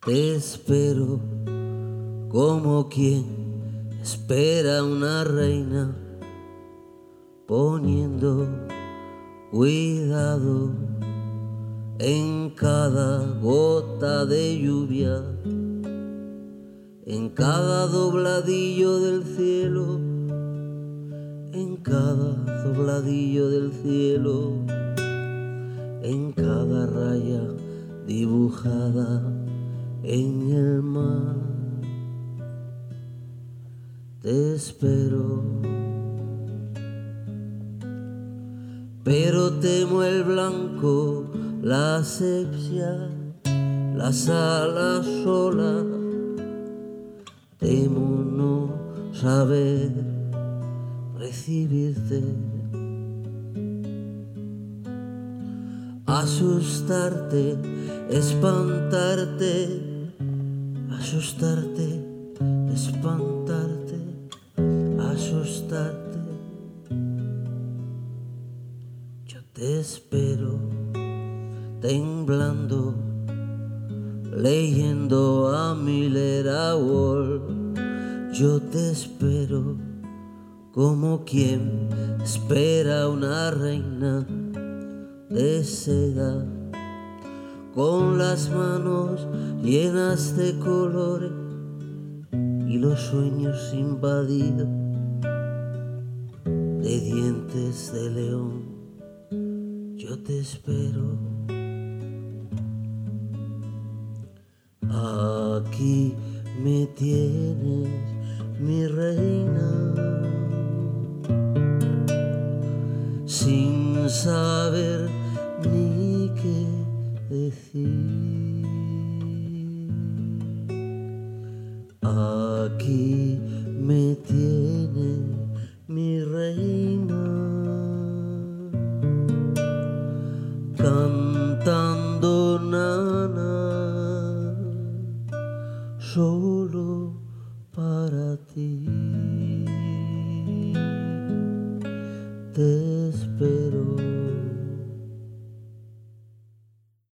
Te espero como quien espera una reina, poniendo cuidado en cada gota de lluvia, en cada dobladillo del cielo, en cada dobladillo del cielo, en cada raya dibujada en el mar. Te espero, pero temo el blanco, la asepsia, las alas solas. Temo no saber recibirte, asustarte, espantarte, asustarte, espantarte, asustarte. Yo te espero temblando, leyendo a Miller, a Wall. Yo te espero como quien espera una reina de seda, con las manos llenas de colores y los sueños invadidos de dientes de león. Yo te espero. Aquí me tienes, mi reina, sin saber ni qué decir. Aquí me tienes, mi reina, cantando nana, solo para ti. Te espero.